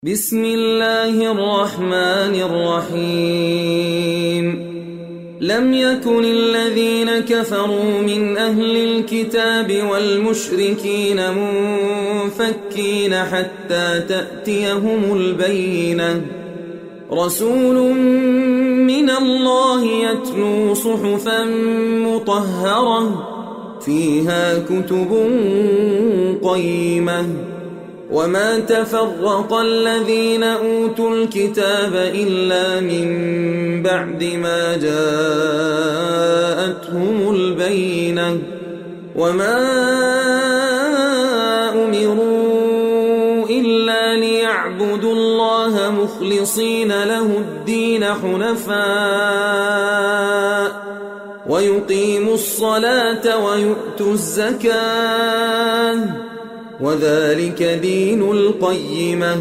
بسم الله الرحمن الرحيم لم يكن الذين كفروا من أهل الكتاب والمشركين منفكين حتى تأتيهم البينة رسول من الله يتلو صحفا مطهرة فيها كتب قيمة وما تفرق الذين أوتوا الكتاب إلا من بعد ما جاءتهم البينة وما أمروا إلا ليعبدوا الله مخلصين له الدين حنفاء ويقيموا الصلاة ويؤتوا الزكاة وذلك دين القيمة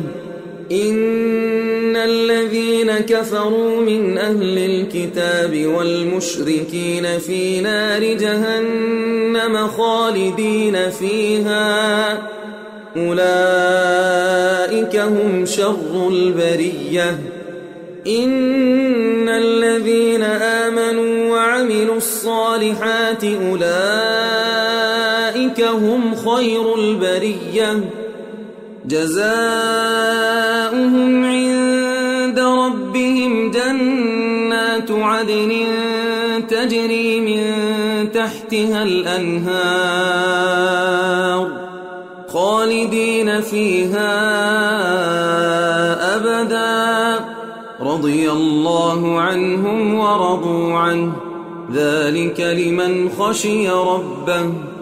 إن الذين كفروا من أهل الكتاب والمشركين في نار جهنم خالدين فيها أولئك هم شر البرية إن الذين آمنوا وعملوا الصالحات أولئك هم خير البرية جزاؤهم عند ربهم جنات عدن تجري من تحتها الأنهار خالدين فيها أبدا رضي الله عنهم ورضوا عنه ذلك لمن خشي ربه